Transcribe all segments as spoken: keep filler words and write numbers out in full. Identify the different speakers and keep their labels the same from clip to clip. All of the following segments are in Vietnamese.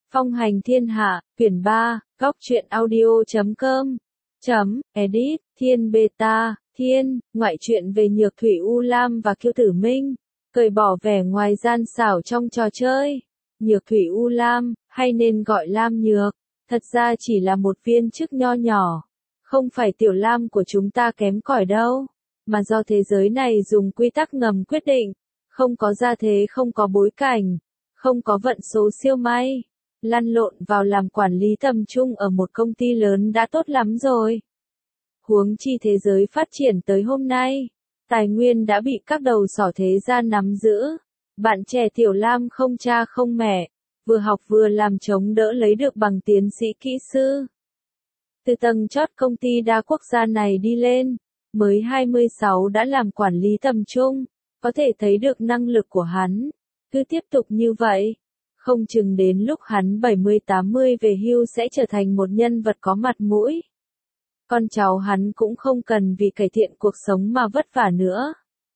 Speaker 1: Phong hành thiên hạ, quyển ba, góc truyện audio chấm com, chấm, edit, thiên beta, thiên, ngoại truyện về Nhược Thủy U Lam và Kiêu Tử Minh, cởi bỏ vẻ ngoài gian xảo trong trò chơi. Nhược Thủy U Lam, hay nên gọi Lam Nhược, thật ra chỉ là một viên chức nho nhỏ, không phải Tiểu Lam của chúng ta kém cỏi đâu, mà do thế giới này dùng quy tắc ngầm quyết định, không có gia thế, không có bối cảnh, không có vận số siêu may. Lăn lộn vào làm quản lý tầm trung ở một công ty lớn đã tốt lắm rồi. Huống chi thế giới phát triển tới hôm nay, tài nguyên đã bị các đầu sỏ thế gian nắm giữ. Bạn trẻ Tiểu Lam không cha không mẹ, vừa học vừa làm chống đỡ lấy được bằng tiến sĩ kỹ sư. Từ tầng chót công ty đa quốc gia này đi lên, mới hai mươi sáu đã làm quản lý tầm trung, có thể thấy được năng lực của hắn. Cứ tiếp tục như vậy, không chừng đến lúc hắn bảy mươi tám mươi về hưu sẽ trở thành một nhân vật có mặt mũi. Con cháu hắn cũng không cần vì cải thiện cuộc sống mà vất vả nữa.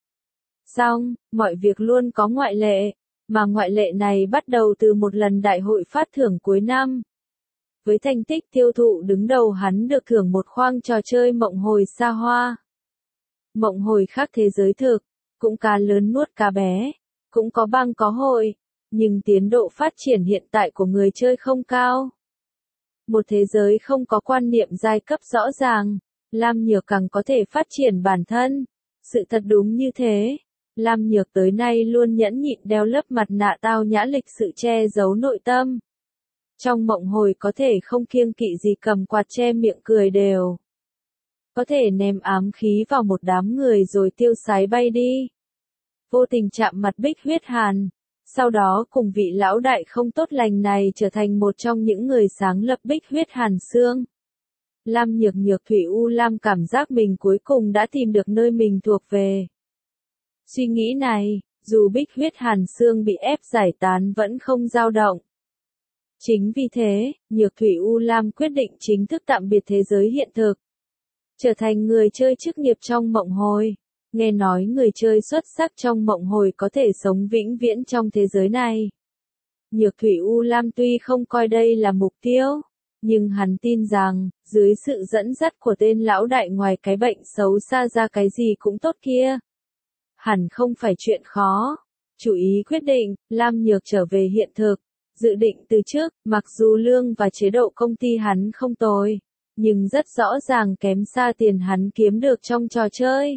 Speaker 1: Xong, mọi việc luôn có ngoại lệ, mà ngoại lệ này bắt đầu từ một lần đại hội phát thưởng cuối năm. Với thành tích tiêu thụ đứng đầu, hắn được thưởng một khoang trò chơi mộng hồi xa hoa. Mộng hồi khác thế giới thực, cũng cá lớn nuốt cá bé, cũng có bang có hội, nhưng tiến độ phát triển hiện tại của người chơi không cao. Một thế giới không có quan niệm giai cấp rõ ràng, Lam Nhược càng có thể phát triển bản thân. Sự thật đúng như thế, Lam Nhược tới nay luôn nhẫn nhịn đeo lớp mặt nạ tao nhã lịch sự che giấu nội tâm. Trong mộng hồi có thể không kiêng kỵ gì cầm quạt che miệng cười đều. Có thể ném ám khí vào một đám người rồi tiêu sái bay đi. Vô tình chạm mặt Bích Huyết Hàn, sau đó cùng vị lão đại không tốt lành này trở thành một trong những người sáng lập Bích Huyết Hàn Xương. Lam Nhược Nhược Thủy U Lam cảm giác mình cuối cùng đã tìm được nơi mình thuộc về. Suy nghĩ này, dù Bích Huyết Hàn Xương bị ép giải tán vẫn không dao động. Chính vì thế, Nhược Thủy U Lam quyết định chính thức tạm biệt thế giới hiện thực, trở thành người chơi chức nghiệp trong mộng hồi. Nghe nói người chơi xuất sắc trong mộng hồi có thể sống vĩnh viễn trong thế giới này. Nhược Thủy U Lam tuy không coi đây là mục tiêu, nhưng hắn tin rằng, dưới sự dẫn dắt của tên lão đại, ngoài cái bệnh xấu xa ra cái gì cũng tốt kia, hẳn không phải chuyện khó. Chủ ý quyết định, Lam Nhược trở về hiện thực, dự định từ trước, mặc dù lương và chế độ công ty hắn không tồi, nhưng rất rõ ràng kém xa tiền hắn kiếm được trong trò chơi.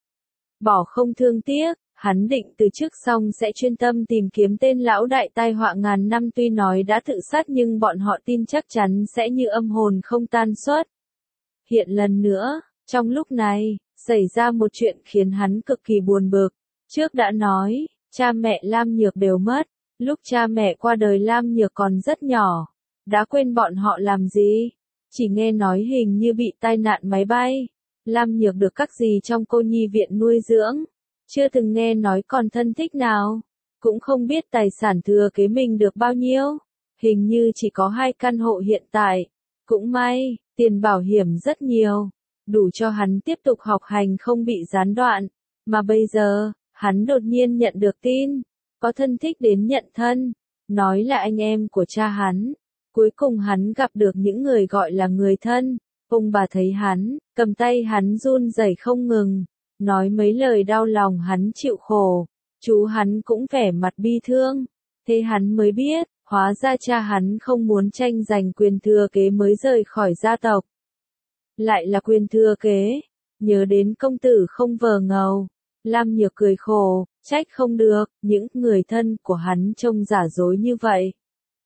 Speaker 1: Bỏ không thương tiếc, hắn định từ trước xong sẽ chuyên tâm tìm kiếm tên lão đại tai họa ngàn năm, tuy nói đã tự sát nhưng bọn họ tin chắc chắn sẽ như âm hồn không tan suất. Hiện lần nữa, trong lúc này, xảy ra một chuyện khiến hắn cực kỳ buồn bực. Trước đã nói, cha mẹ Lam Nhược đều mất, lúc cha mẹ qua đời Lam Nhược còn rất nhỏ, đã quên bọn họ làm gì, chỉ nghe nói hình như bị tai nạn máy bay. Lam Nhược được các dì trong cô nhi viện nuôi dưỡng, chưa từng nghe nói còn thân thích nào, cũng không biết tài sản thừa kế mình được bao nhiêu, hình như chỉ có hai căn hộ hiện tại. Cũng may, tiền bảo hiểm rất nhiều, đủ cho hắn tiếp tục học hành không bị gián đoạn, mà bây giờ, hắn đột nhiên nhận được tin, có thân thích đến nhận thân, nói là anh em của cha hắn. Cuối cùng hắn gặp được những người gọi là người thân. Ông bà thấy hắn, cầm tay hắn run rẩy không ngừng, nói mấy lời đau lòng hắn chịu khổ. Chú hắn cũng vẻ mặt bi thương, thế hắn mới biết, hóa ra cha hắn không muốn tranh giành quyền thừa kế mới rời khỏi gia tộc. Lại là quyền thừa kế, nhớ đến công tử không vờ ngầu, Lam Nhược cười khổ, trách không được, những người thân của hắn trông giả dối như vậy.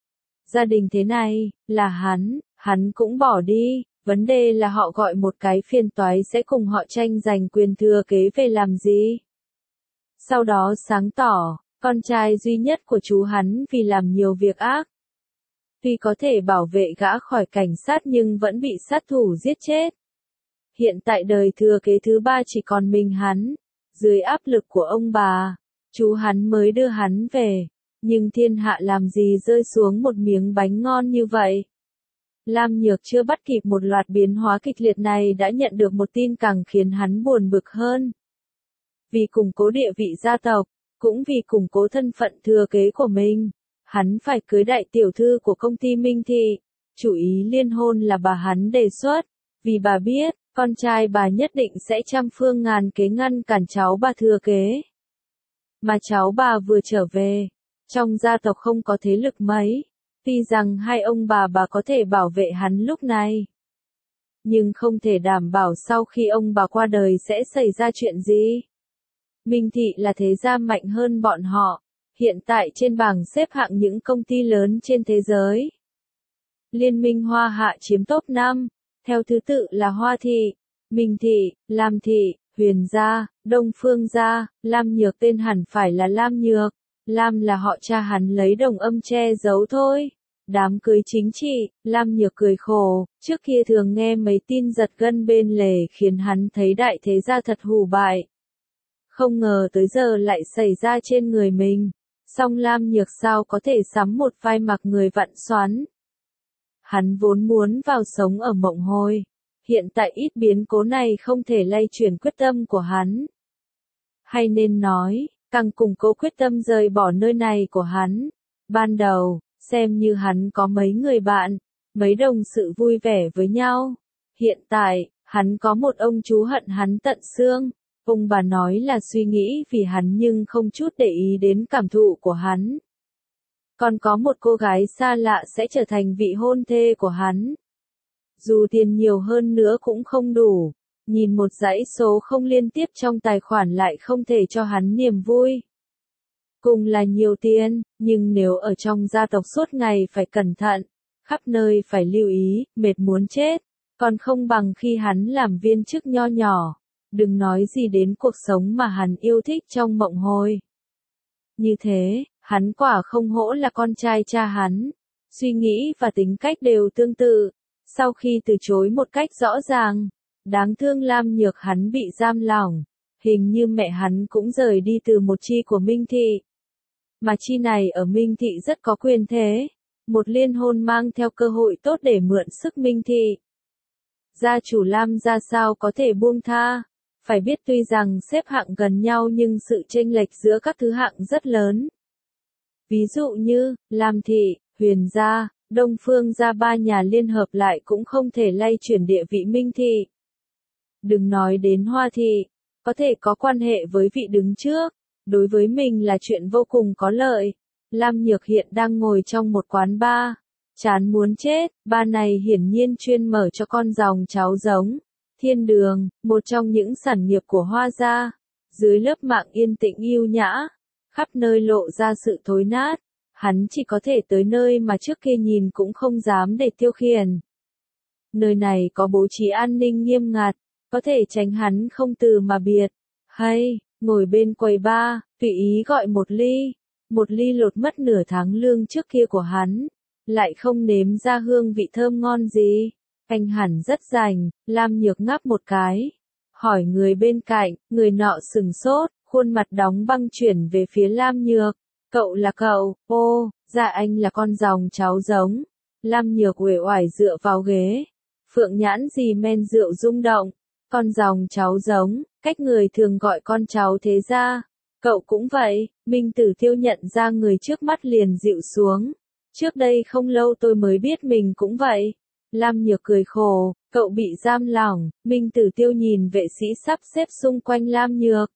Speaker 1: Gia đình thế này, là hắn, hắn cũng bỏ đi. Vấn đề là họ gọi một cái phiền toái sẽ cùng họ tranh giành quyền thừa kế về làm gì. Sau đó sáng tỏ, con trai duy nhất của chú hắn vì làm nhiều việc ác. Tuy có thể bảo vệ gã khỏi cảnh sát nhưng vẫn bị sát thủ giết chết. Hiện tại đời thừa kế thứ ba chỉ còn mình hắn. Dưới áp lực của ông bà, chú hắn mới đưa hắn về. Nhưng thiên hạ làm gì rơi xuống một miếng bánh ngon như vậy. Lam Nhược chưa bắt kịp một loạt biến hóa kịch liệt này đã nhận được một tin càng khiến hắn buồn bực hơn. Vì củng cố địa vị gia tộc, cũng vì củng cố thân phận thừa kế của mình, Hắn phải cưới đại tiểu thư của công ty Minh Thị. Chủ ý liên hôn là bà hắn đề xuất, vì bà biết, con trai bà nhất định sẽ trăm phương ngàn kế ngăn cản cháu bà thừa kế. Mà cháu bà vừa trở về, trong gia tộc không có thế lực mấy, tuy rằng hai ông bà bà có thể bảo vệ hắn lúc này. Nhưng không thể đảm bảo sau khi ông bà qua đời sẽ xảy ra chuyện gì. Minh Thị là thế gia mạnh hơn bọn họ, hiện tại trên bảng xếp hạng những công ty lớn trên thế giới. Liên minh Hoa Hạ chiếm top năm, theo thứ tự là Hoa Thị, Minh Thị, Lam Thị, Huyền Gia, Đông Phương Gia. Lam Nhược tên hẳn phải là Lam Nhược, Lam là họ cha hắn lấy đồng âm che giấu thôi. Đám cưới chính trị, Lam Nhược cười khổ, trước kia thường nghe mấy tin giật gân bên lề khiến hắn thấy đại thế gia thật hủ bại. Không ngờ tới giờ lại xảy ra trên người mình, song Lam Nhược sao có thể sắm một vai mặc người vặn xoắn. Hắn vốn muốn vào sống ở Mộng Hồi, hiện tại ít biến cố này không thể lay chuyển quyết tâm của hắn. Hay nên nói, càng củng cố quyết tâm rời bỏ nơi này của hắn. Ban đầu, xem như hắn có mấy người bạn, mấy đồng sự vui vẻ với nhau. Hiện tại, hắn có một ông chú hận hắn tận xương. Ông bà nói là suy nghĩ vì hắn nhưng không chút để ý đến cảm thụ của hắn. Còn có một cô gái xa lạ sẽ trở thành vị hôn thê của hắn. Dù tiền nhiều hơn nữa cũng không đủ, nhìn một dãy số không liên tiếp trong tài khoản lại không thể cho hắn niềm vui. Cùng là nhiều tiền, nhưng nếu ở trong gia tộc suốt ngày phải cẩn thận, khắp nơi phải lưu ý, mệt muốn chết, còn không bằng khi hắn làm viên chức nho nhỏ, đừng nói gì đến cuộc sống mà hắn yêu thích trong Mộng Hồi. Như thế, hắn quả không hổ là con trai cha hắn, suy nghĩ và tính cách đều tương tự. Sau khi từ chối một cách rõ ràng, đáng thương Lam Nhược hắn bị giam lỏng, hình như mẹ hắn cũng rời đi từ một chi của Minh Thị. Mà chi này ở Minh Thị rất có quyền thế, một liên hôn mang theo cơ hội tốt để mượn sức Minh Thị. Gia chủ Lam gia sao có thể buông tha, phải biết tuy rằng xếp hạng gần nhau nhưng sự chênh lệch giữa các thứ hạng rất lớn. Ví dụ như, Lam Thị, Huyền Gia, Đông Phương Gia ba nhà liên hợp lại cũng không thể lay chuyển địa vị Minh Thị. Đừng nói đến Hoa Thị, có thể có quan hệ với vị đứng trước, đối với mình là chuyện vô cùng có lợi. Lam Nhược hiện đang ngồi trong một quán bar, chán muốn chết, bar này hiển nhiên chuyên mở cho con dòng cháu giống. Thiên Đường, một trong những sản nghiệp của Hoa gia, dưới lớp mạng yên tĩnh yêu nhã, khắp nơi lộ ra sự thối nát, hắn chỉ có thể tới nơi mà trước kia nhìn cũng không dám để tiêu khiển. Nơi này có bố trí an ninh nghiêm ngặt, có thể tránh hắn không từ mà biệt. Hay, ngồi bên quầy bar, tùy ý gọi một ly, một ly lột mất nửa tháng lương trước kia của hắn, lại không nếm ra hương vị thơm ngon gì. Anh hẳn rất rành, Lam Nhược ngáp một cái, hỏi người bên cạnh, người nọ sừng sốt, khuôn mặt đóng băng chuyển về phía Lam Nhược. Cậu là cậu, ô, dạ anh là con dòng cháu giống. Lam Nhược uể oải dựa vào ghế, phượng nhãn gì men rượu rung động, con dòng cháu giống, cách người thường gọi con cháu thế ra. Cậu cũng vậy, Minh Tử Tiêu nhận ra người trước mắt liền dịu xuống. Trước đây không lâu tôi mới biết mình cũng vậy. Lam Nhược cười khổ, cậu bị giam lỏng. Minh Tử Tiêu nhìn vệ sĩ sắp xếp xung quanh Lam Nhược.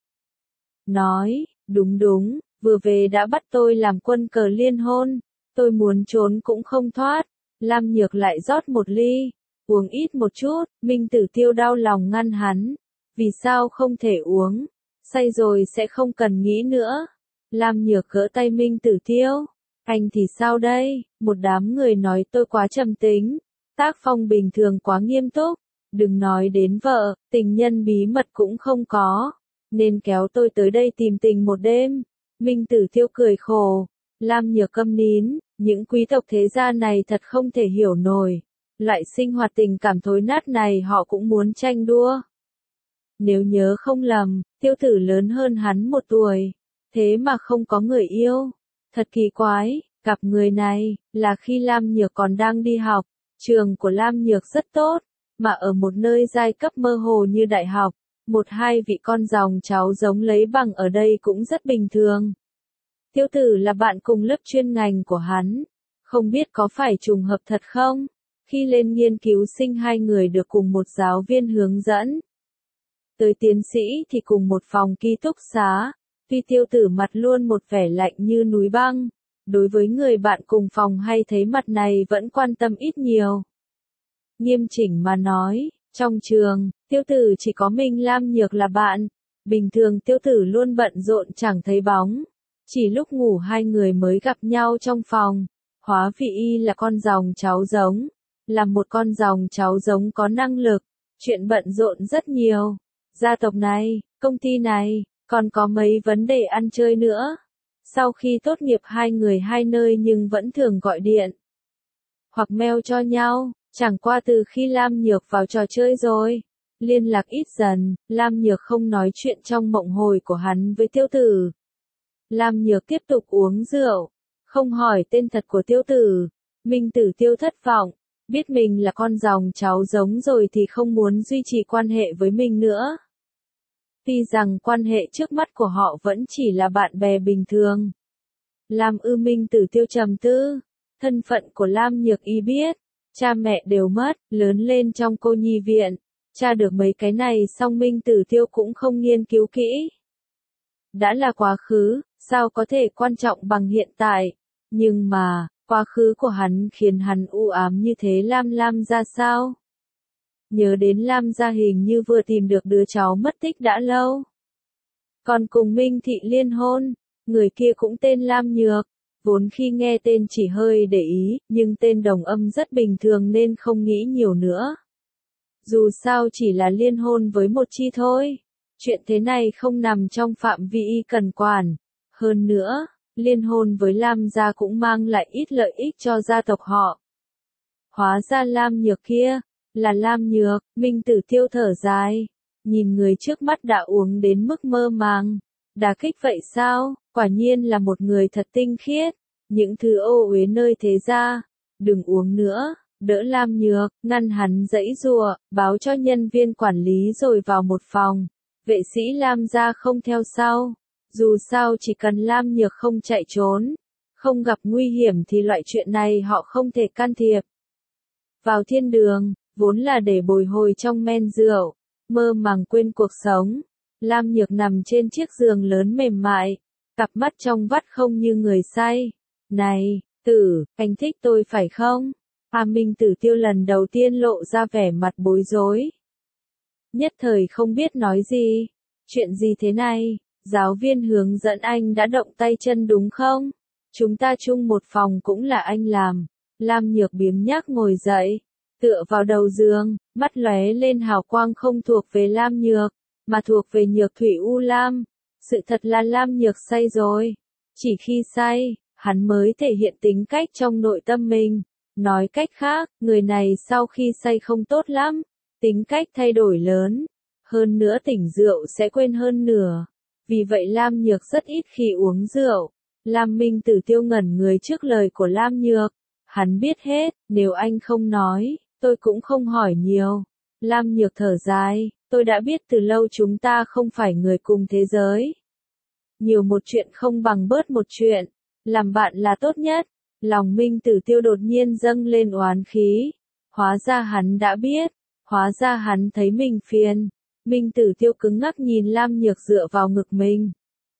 Speaker 1: Nói, đúng đúng, vừa về đã bắt tôi làm quân cờ liên hôn. Tôi muốn trốn cũng không thoát. Lam Nhược lại rót một ly, uống ít một chút. Minh Tử Tiêu đau lòng ngăn hắn. Vì sao không thể uống? Say rồi sẽ không cần nghĩ nữa. Lam Nhược gỡ tay Minh Tử Tiêu. Anh thì sao đây? Một đám người nói tôi quá trầm tính. Tác phong bình thường quá nghiêm túc. Đừng nói đến vợ, tình nhân bí mật cũng không có. Nên kéo tôi tới đây tìm tình một đêm. Minh Tử Tiêu cười khổ. Lam Nhược câm nín. Những quý tộc thế gia này thật không thể hiểu nổi. Loại sinh hoạt tình cảm thối nát này họ cũng muốn tranh đua. Nếu nhớ không lầm, Tiêu tử lớn hơn hắn một tuổi. Thế mà không có người yêu. Thật kỳ quái, gặp người này, là khi Lam Nhược còn đang đi học. Trường của Lam Nhược rất tốt, mà ở một nơi giai cấp mơ hồ như đại học. Một hai vị con dòng cháu giống lấy bằng ở đây cũng rất bình thường. Tiêu tử là bạn cùng lớp chuyên ngành của hắn. Không biết có phải trùng hợp thật không? Khi lên nghiên cứu sinh hai người được cùng một giáo viên hướng dẫn. Tới tiến sĩ thì cùng một phòng ký túc xá. Tuy tiêu tử mặt luôn một vẻ lạnh như núi băng. Đối với người bạn cùng phòng hay thấy mặt này vẫn quan tâm ít nhiều. Nghiêm chỉnh mà nói, trong trường, tiêu tử chỉ có mình Lam Nhược là bạn. Bình thường tiêu tử luôn bận rộn chẳng thấy bóng. Chỉ lúc ngủ hai người mới gặp nhau trong phòng. Hóa vị y là con dòng cháu giống. Là một con dòng cháu giống có năng lực. Chuyện bận rộn rất nhiều. Gia tộc này, công ty này, còn có mấy vấn đề ăn chơi nữa. Sau khi tốt nghiệp hai người hai nơi nhưng vẫn thường gọi điện. Hoặc mail cho nhau. Chẳng qua từ khi Lam Nhược vào trò chơi rồi. Liên lạc ít dần, Lam Nhược không nói chuyện trong mộng hồi của hắn với tiêu tử. Lam Nhược tiếp tục uống rượu. Không hỏi tên thật của tiêu tử. Minh Tử Tiêu thất vọng. Biết mình là con dòng cháu giống rồi thì không muốn duy trì quan hệ với mình nữa. Tuy rằng quan hệ trước mắt của họ vẫn chỉ là bạn bè bình thường. Lam ư Minh Tử Tiêu trầm tư. Thân phận của Lam Nhược y biết. Cha mẹ đều mất, lớn lên trong cô nhi viện. Cha được mấy cái này xong Minh Tử Tiêu cũng không nghiên cứu kỹ. Đã là quá khứ, sao có thể quan trọng bằng hiện tại. Nhưng mà, quá khứ của hắn khiến hắn u ám như thế. Lam Lam ra sao? Nhớ đến Lam gia hình như vừa tìm được đứa cháu mất tích đã lâu. Còn cùng Minh Thị liên hôn, người kia cũng tên Lam Nhược. Vốn khi nghe tên chỉ hơi để ý, nhưng tên đồng âm rất bình thường nên không nghĩ nhiều nữa. Dù sao chỉ là liên hôn với một chi thôi. Chuyện thế này không nằm trong phạm vi y cần quản. Hơn nữa, liên hôn với Lam gia cũng mang lại ít lợi ích cho gia tộc họ. Hóa ra Lam Nhược kia, là Lam Nhược. Minh Tử Tiêu thở dài. Nhìn người trước mắt đã uống đến mức mơ màng. Đả kích vậy sao? Quả nhiên là một người thật tinh khiết. Những thứ ô uế nơi thế gia. Đừng uống nữa. Đỡ Lam Nhược, ngăn hắn giãy giụa, báo cho nhân viên quản lý rồi vào một phòng. Vệ sĩ Lam gia không theo sau. Dù sao chỉ cần Lam Nhược không chạy trốn, không gặp nguy hiểm thì loại chuyện này họ không thể can thiệp. Vào thiên đường, vốn là để bồi hồi trong men rượu, mơ màng quên cuộc sống. Lam Nhược nằm trên chiếc giường lớn mềm mại, cặp mắt trong vắt không như người say. Này, tử, anh thích tôi phải không? A Minh Tử Tiêu lần đầu tiên lộ ra vẻ mặt bối rối. Nhất thời không biết nói gì. Chuyện gì thế này? Giáo viên hướng dẫn anh đã động tay chân đúng không? Chúng ta chung một phòng cũng là anh làm. Lam Nhược biếng nhác ngồi dậy, tựa vào đầu giường, mắt lóe lên hào quang không thuộc về Lam Nhược, mà thuộc về Nhược Thủy U Lam. Sự thật là Lam Nhược say rồi. Chỉ khi say, hắn mới thể hiện tính cách trong nội tâm mình. Nói cách khác, người này sau khi say không tốt lắm. Tính cách thay đổi lớn. Hơn nữa tỉnh rượu sẽ quên hơn nửa. Vì vậy Lam Nhược rất ít khi uống rượu. Lam Minh Tử Tiêu ngẩn người trước lời của Lam Nhược. Hắn biết hết, nếu anh không nói, tôi cũng không hỏi nhiều. Lam Nhược thở dài, tôi đã biết từ lâu chúng ta không phải người cùng thế giới. Nhiều một chuyện không bằng bớt một chuyện. Làm bạn là tốt nhất. Lòng Minh Tử Tiêu đột nhiên dâng lên oán khí. Hóa ra hắn đã biết. Hóa ra hắn thấy mình phiền. Minh Tử Tiêu cứng ngắc nhìn Lam Nhược dựa vào ngực mình.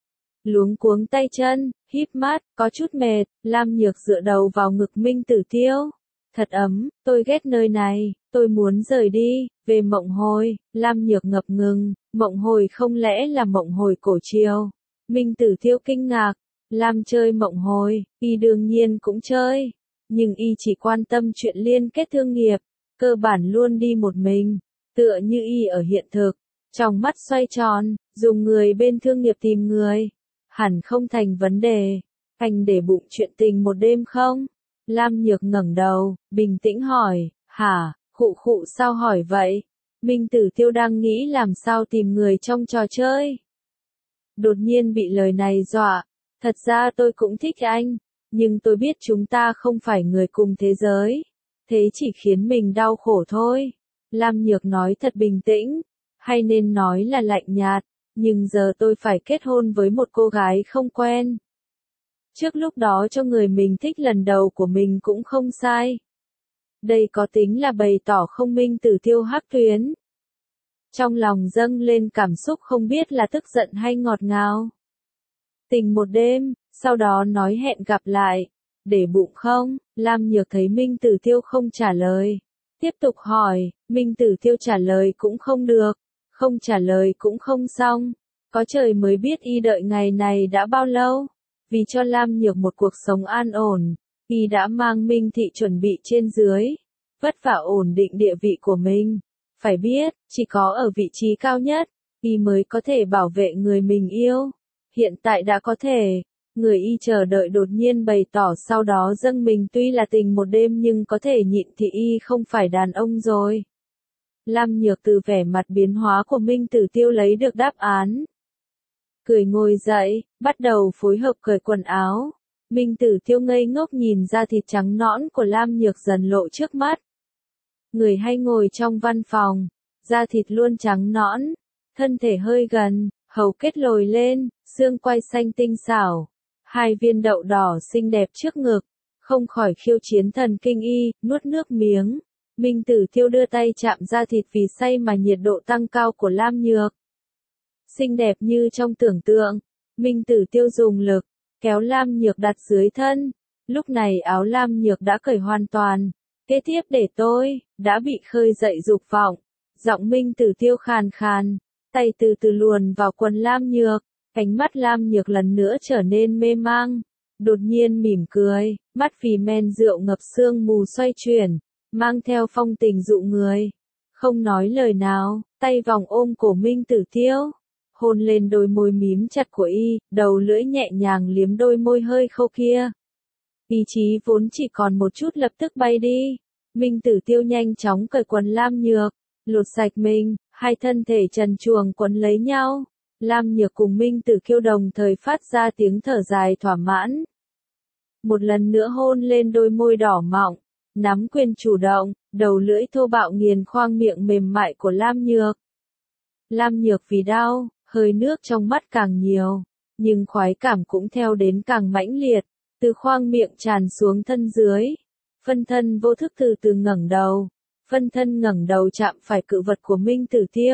Speaker 1: Luống cuống tay chân, híp mắt, có chút mệt. Lam Nhược dựa đầu vào ngực Minh Tử Tiêu. Thật ấm, tôi ghét nơi này, tôi muốn rời đi. Về Mộng Hồi, Lam Nhược ngập ngừng. Mộng Hồi không lẽ là Mộng Hồi cổ triều? Minh Tử Tiêu kinh ngạc. Lam chơi Mộng Hồi, y đương nhiên cũng chơi. Nhưng y chỉ quan tâm chuyện liên kết thương nghiệp. Cơ bản luôn đi một mình. Tựa như y ở hiện thực. Trong mắt xoay tròn, dùng người bên thương nghiệp tìm người. Hẳn không thành vấn đề. Anh để bụng chuyện tình một đêm không? Lam Nhược ngẩng đầu, bình tĩnh hỏi. Hả, khụ khụ sao hỏi vậy? Minh Tử Tiêu đang nghĩ làm sao tìm người trong trò chơi. Đột nhiên bị lời này dọa. Thật ra tôi cũng thích anh. Nhưng tôi biết chúng ta không phải người cùng thế giới. Thế chỉ khiến mình đau khổ thôi. Lam Nhược nói thật bình tĩnh. Hay nên nói là lạnh nhạt. Nhưng giờ tôi phải kết hôn với một cô gái không quen. Trước lúc đó cho người mình thích lần đầu của mình cũng không sai. Đây có tính là bày tỏ không Minh Tử Tiêu hắc tuyến. Trong lòng dâng lên cảm xúc không biết là tức giận hay ngọt ngào. Tình một đêm, sau đó nói hẹn gặp lại. Để bụng không? Lam Nhược thấy Minh Tử Tiêu không trả lời. Tiếp tục hỏi, Minh Tử Tiêu trả lời cũng không được. Không trả lời cũng không xong. Có trời mới biết y đợi ngày này đã bao lâu. Vì cho Lam Nhược một cuộc sống an ổn, y đã mang Minh Thị chuẩn bị trên dưới. Vất vả ổn định địa vị của mình. Phải biết, chỉ có ở vị trí cao nhất, y mới có thể bảo vệ người mình yêu. Hiện tại đã có thể. Người y chờ đợi đột nhiên bày tỏ sau đó dâng mình tuy là tình một đêm nhưng có thể nhịn thì y không phải đàn ông rồi. Lam Nhược từ vẻ mặt biến hóa của Minh Tử Tiêu lấy được đáp án. Cười ngồi dậy, bắt đầu phối hợp cởi quần áo. Minh Tử Tiêu ngây ngốc nhìn da thịt trắng nõn của Lam Nhược dần lộ trước mắt. Người hay ngồi trong văn phòng, da thịt luôn trắng nõn, thân thể hơi gần, hầu kết lồi lên, xương quai xanh tinh xảo. Hai viên đậu đỏ xinh đẹp trước ngực, không khỏi khiêu chiến thần kinh y, nuốt nước miếng. Minh Tử Tiêu đưa tay chạm da thịt vì say mà nhiệt độ tăng cao của Lam Nhược. Xinh đẹp như trong tưởng tượng, Minh Tử Tiêu dùng lực, kéo Lam Nhược đặt dưới thân. Lúc này áo Lam Nhược đã cởi hoàn toàn. Kế tiếp để tôi, đã bị khơi dậy dục vọng. Giọng Minh Tử Tiêu khàn khàn, tay từ từ luồn vào quần Lam Nhược. Cánh mắt Lam Nhược lần nữa trở nên mê mang, đột nhiên mỉm cười, mắt vì men rượu ngập sương mù xoay chuyển, mang theo phong tình dụ người. Không nói lời nào, tay vòng ôm cổ Minh Tử Tiêu, hôn lên đôi môi mím chặt của y, đầu lưỡi nhẹ nhàng liếm đôi môi hơi khô kia. Ý chí vốn chỉ còn một chút lập tức bay đi. Minh Tử Tiêu nhanh chóng cởi quần Lam Nhược, lột sạch mình, hai thân thể trần truồng quấn lấy nhau. Lam Nhược cùng Minh Tử Kiêu đồng thời phát ra tiếng thở dài thỏa mãn. Một lần nữa hôn lên đôi môi đỏ mọng, nắm quyền chủ động, đầu lưỡi thô bạo nghiền khoang miệng mềm mại của Lam Nhược. Lam Nhược vì đau, hơi nước trong mắt càng nhiều, nhưng khoái cảm cũng theo đến càng mãnh liệt, từ khoang miệng tràn xuống thân dưới. Phân thân vô thức từ từ ngẩng đầu, phân thân ngẩng đầu chạm phải cự vật của Minh Tử Tiêu.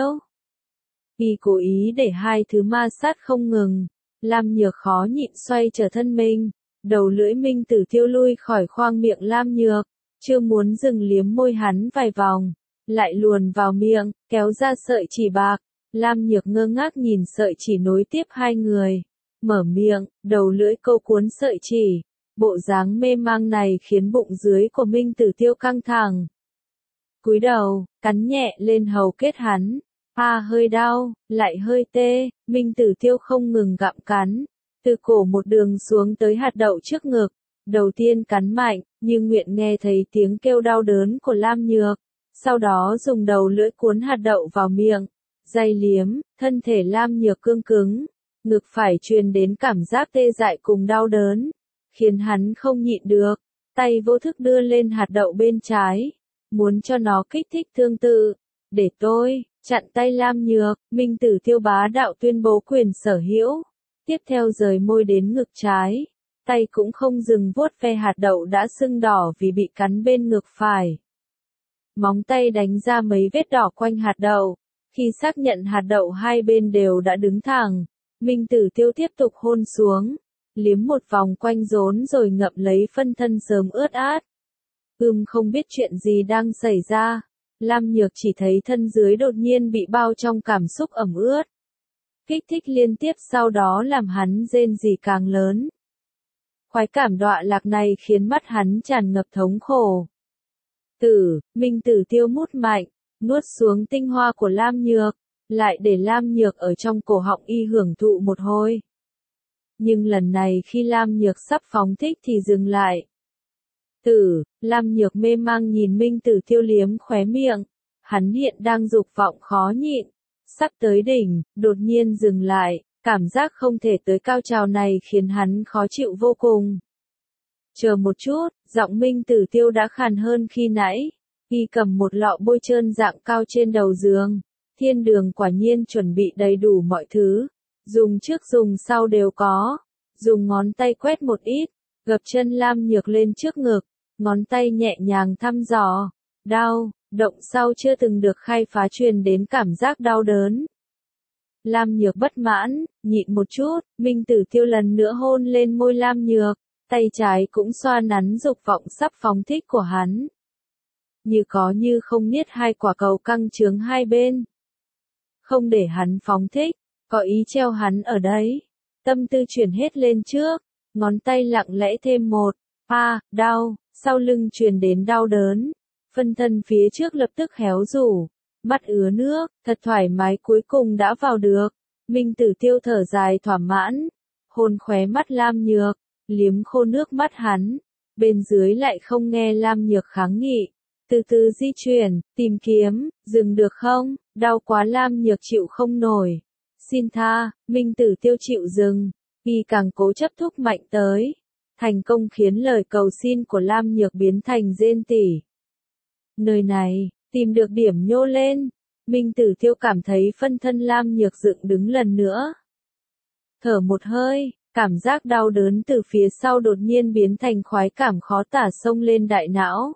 Speaker 1: Y cố ý để hai thứ ma sát không ngừng, Lam Nhược khó nhịn xoay trở thân mình, đầu lưỡi Minh Tử Tiêu lui khỏi khoang miệng Lam Nhược, chưa muốn dừng liếm môi hắn vài vòng, lại luồn vào miệng, kéo ra sợi chỉ bạc. Lam Nhược ngơ ngác nhìn sợi chỉ nối tiếp hai người, mở miệng, đầu lưỡi câu cuốn sợi chỉ, bộ dáng mê mang này khiến bụng dưới của Minh Tử Tiêu căng thẳng. Cúi đầu, cắn nhẹ lên hầu kết hắn. À hơi đau, lại hơi tê, Minh Tử Tiêu không ngừng gặm cắn, từ cổ một đường xuống tới hạt đậu trước ngực. Đầu tiên cắn mạnh, như nguyện nghe thấy tiếng kêu đau đớn của Lam Nhược, sau đó dùng đầu lưỡi cuốn hạt đậu vào miệng, day liếm, thân thể Lam Nhược cương cứng, ngực phải truyền đến cảm giác tê dại cùng đau đớn, khiến hắn không nhịn được, tay vô thức đưa lên hạt đậu bên trái, muốn cho nó kích thích tương tự. Để tôi, chặn tay Lam Nhược, Minh Tử Tiêu bá đạo tuyên bố quyền sở hữu, tiếp theo rời môi đến ngực trái, tay cũng không dừng vuốt ve hạt đậu đã sưng đỏ vì bị cắn bên ngực phải. Móng tay đánh ra mấy vết đỏ quanh hạt đậu, khi xác nhận hạt đậu hai bên đều đã đứng thẳng, Minh Tử Tiêu tiếp tục hôn xuống, liếm một vòng quanh rốn rồi ngậm lấy phân thân sớm ướt át. Ưm không biết chuyện gì đang xảy ra. Lam Nhược chỉ thấy thân dưới đột nhiên bị bao trong cảm xúc ẩm ướt. Kích thích liên tiếp sau đó làm hắn rên rỉ càng lớn. Khoái cảm đọa lạc này khiến mắt hắn tràn ngập thống khổ. Tử, Minh Tử Tiêu mút mạnh, nuốt xuống tinh hoa của Lam Nhược, lại để Lam Nhược ở trong cổ họng y hưởng thụ một hồi. Nhưng lần này khi Lam Nhược sắp phóng thích thì dừng lại. Tử, Lam Nhược mê mang nhìn Minh Tử Tiêu liếm khóe miệng, hắn hiện đang dục vọng khó nhịn, sắp tới đỉnh, đột nhiên dừng lại, cảm giác không thể tới cao trào này khiến hắn khó chịu vô cùng. Chờ một chút, giọng Minh Tử Tiêu đã khàn hơn khi nãy, y cầm một lọ bôi trơn dạng cao trên đầu giường, thiên đường quả nhiên chuẩn bị đầy đủ mọi thứ, dùng trước dùng sau đều có, dùng ngón tay quét một ít, gập chân Lam Nhược lên trước ngực, ngón tay nhẹ nhàng thăm dò, đau, động sau chưa từng được khai phá truyền đến cảm giác đau đớn. Lam Nhược bất mãn, nhịn một chút, Minh Tử Tiêu lần nữa hôn lên môi Lam Nhược, tay trái cũng xoa nắn dục vọng sắp phóng thích của hắn. Như có như không niết hai quả cầu căng trướng hai bên. Không để hắn phóng thích, có ý treo hắn ở đấy. Tâm tư chuyển hết lên trước, ngón tay lặng lẽ thêm một, a, đau, sau lưng truyền đến đau đớn. Phân thân phía trước lập tức héo rũ, mắt ứa nước, thật thoải mái cuối cùng đã vào được. Minh Tử Tiêu thở dài thỏa mãn, hôn khóe mắt Lam Nhược, liếm khô nước mắt hắn. Bên dưới lại không nghe Lam Nhược kháng nghị, từ từ di chuyển, tìm kiếm, dừng được không, đau quá Lam Nhược chịu không nổi. Xin tha, Minh Tử Tiêu chịu dừng, y càng cố chấp thúc mạnh tới. Thành công khiến lời cầu xin của Lam Nhược biến thành rên tỉ. Nơi này, tìm được điểm nhô lên, Minh Tử Tiêu cảm thấy phân thân Lam Nhược dựng đứng lần nữa. Thở một hơi, cảm giác đau đớn từ phía sau đột nhiên biến thành khoái cảm khó tả xông lên đại não.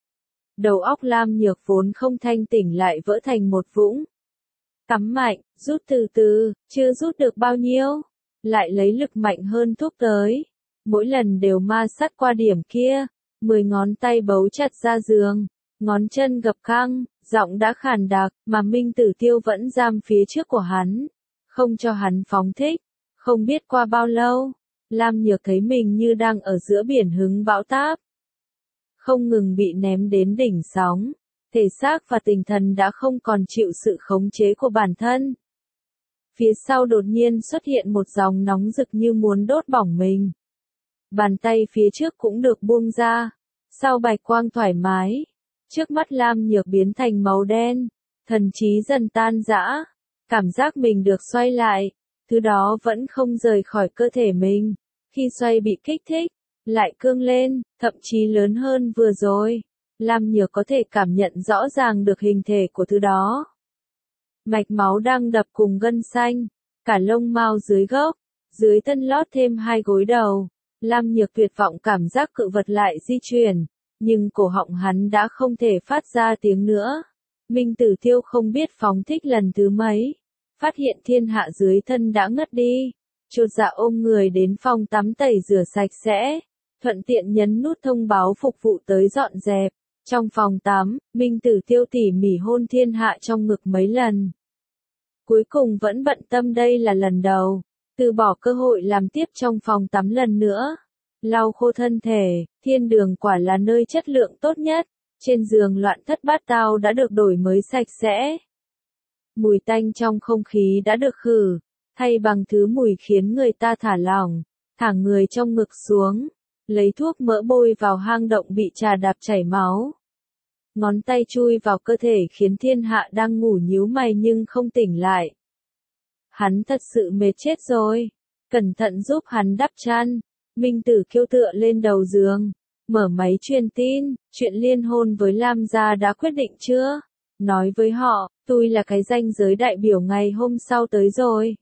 Speaker 1: Đầu óc Lam Nhược vốn không thanh tỉnh lại vỡ thành một vũng. Cắm mạnh, rút từ từ, chưa rút được bao nhiêu, lại lấy lực mạnh hơn thúc tới. Mỗi lần đều ma sát qua điểm kia, mười ngón tay bấu chặt ra giường, ngón chân gập căng, giọng đã khàn đặc, mà Minh Tử Tiêu vẫn giam phía trước của hắn, không cho hắn phóng thích. Không biết qua bao lâu, Lam Nhược thấy mình như đang ở giữa biển hứng bão táp. Không ngừng bị ném đến đỉnh sóng, thể xác và tinh thần đã không còn chịu sự khống chế của bản thân. Phía sau đột nhiên xuất hiện một dòng nóng rực như muốn đốt bỏng mình. Bàn tay phía trước cũng được buông ra, sau bạch quang thoải mái, trước mắt Lam Nhược biến thành màu đen, thần trí dần tan rã, cảm giác mình được xoay lại, thứ đó vẫn không rời khỏi cơ thể mình, khi xoay bị kích thích, lại cương lên, thậm chí lớn hơn vừa rồi. Lam Nhược có thể cảm nhận rõ ràng được hình thể của thứ đó. Mạch máu đang đập cùng gân xanh, cả lông mao dưới gốc, dưới thân lót thêm hai gối đầu. Lam Nhược tuyệt vọng cảm giác cự vật lại di chuyển, nhưng cổ họng hắn đã không thể phát ra tiếng nữa. Minh Tử Tiêu không biết phóng thích lần thứ mấy, phát hiện thiên hạ dưới thân đã ngất đi, chột dạ ôm người đến phòng tắm tẩy rửa sạch sẽ, thuận tiện nhấn nút thông báo phục vụ tới dọn dẹp. Trong phòng tắm, Minh Tử Tiêu tỉ mỉ hôn thiên hạ trong ngực mấy lần. Cuối cùng vẫn bận tâm đây là lần đầu, từ bỏ cơ hội làm tiếp trong phòng tắm lần nữa. Lau khô thân thể, thiên đường quả là nơi chất lượng tốt nhất, trên giường loạn thất bát tao đã được đổi mới sạch sẽ. Mùi tanh trong không khí đã được khử, thay bằng thứ mùi khiến người ta thả lỏng, thả người trong ngực xuống, lấy thuốc mỡ bôi vào hang động bị trà đạp chảy máu. Ngón tay chui vào cơ thể khiến thiên hạ đang ngủ nhíu mày nhưng không tỉnh lại. Hắn thật sự mệt chết rồi, cẩn thận giúp hắn đắp chăn. Minh Tử Kiêu tựa lên đầu giường, mở máy truyền tin, chuyện liên hôn với Lam gia đã quyết định chưa? Nói với họ, tôi là cái ranh giới đại biểu ngày hôm sau tới rồi.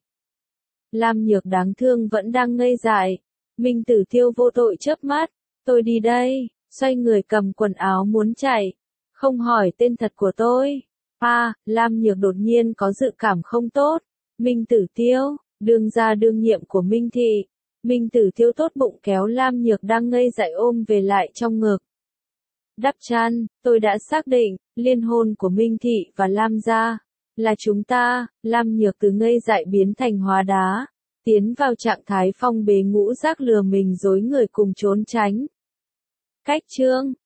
Speaker 1: Lam Nhược đáng thương vẫn đang ngây dại. Minh Tử Tiêu vô tội chớp mắt, tôi đi đây, xoay người cầm quần áo muốn chạy. Không hỏi tên thật của tôi. À, Lam Nhược đột nhiên có dự cảm không tốt. Minh Tử Tiêu, đương gia đương nhiệm của Minh Thị. Minh Tử Tiêu tốt bụng kéo Lam Nhược đang ngây dại ôm về lại trong ngực. Đắp chăn, tôi đã xác định, liên hôn của Minh Thị và Lam gia là chúng ta. Lam Nhược từ ngây dại biến thành hóa đá, tiến vào trạng thái phong bế ngũ giác lừa mình dối người cùng trốn tránh. Cách chương